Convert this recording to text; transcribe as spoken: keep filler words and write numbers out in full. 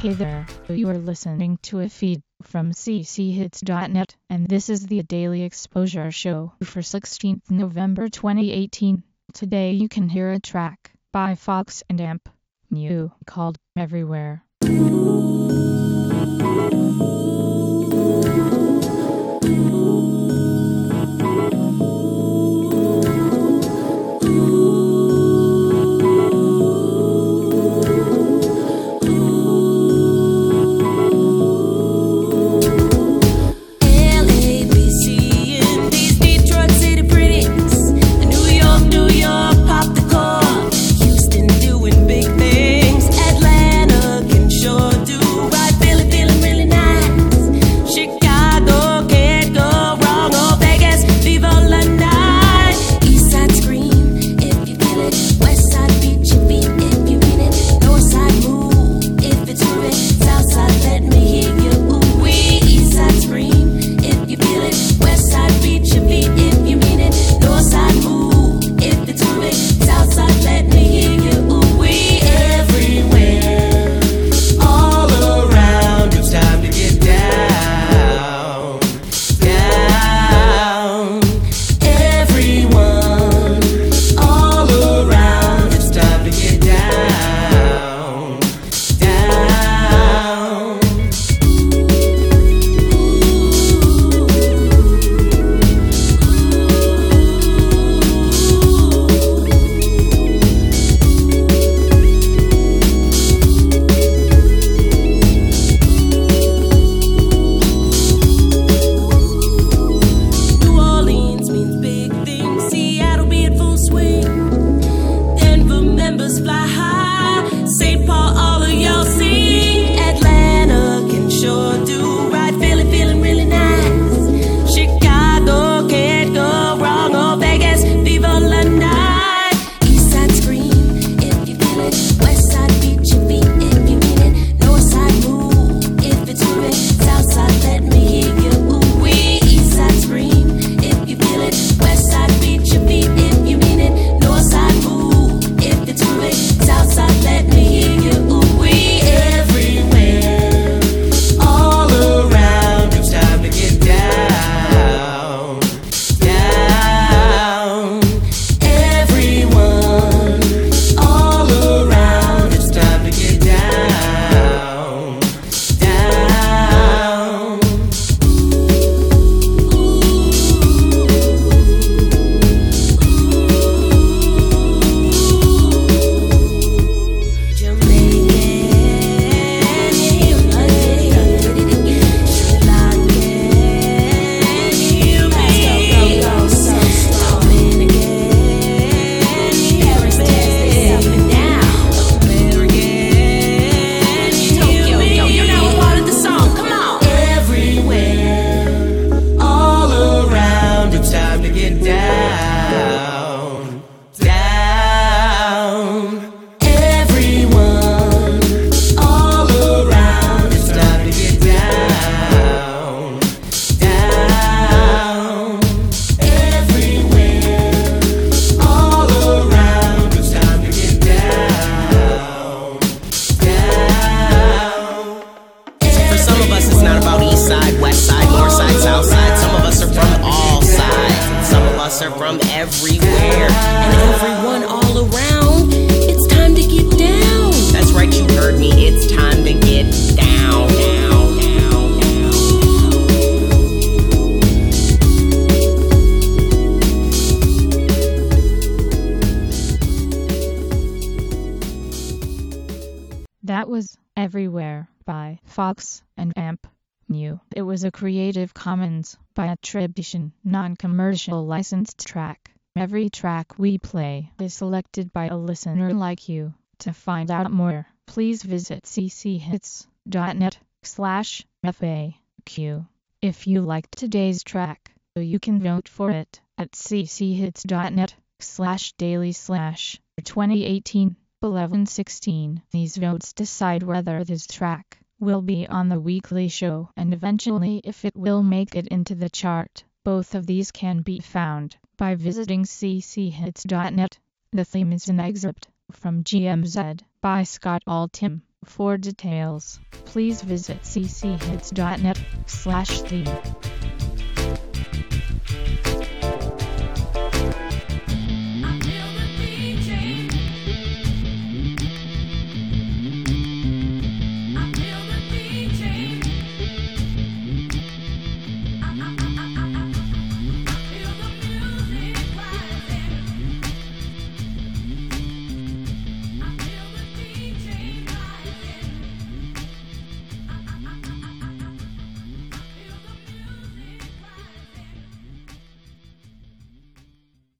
Hey there, you are listening to a feed from c c hits dot net, and this is the Daily Exposure Show for sixteenth November twenty eighteen. Today you can hear a track by Fox and Amp New called Everywhere. Are from everywhere and everyone all around. It's time to get down. That's right, you heard me. It's time to get down, down, down, down. That was Everywhere by Fox and Amp New. It was a Creative Commons by attribution, non-commercial licensed track. Every track we play is selected by a listener like you. To find out more, please visit c c hits dot net slash F A Q. If you liked today's track, you can vote for it at c c hits dot net slash daily slash twenty eighteen eleven sixteen. These votes decide whether this track will be on the weekly show and eventually if it will make it into the chart. Both of these can be found by visiting c c hits dot net. The theme is an excerpt from G M Z by Scott Altham. For details, please visit c c hits dot net slash theme.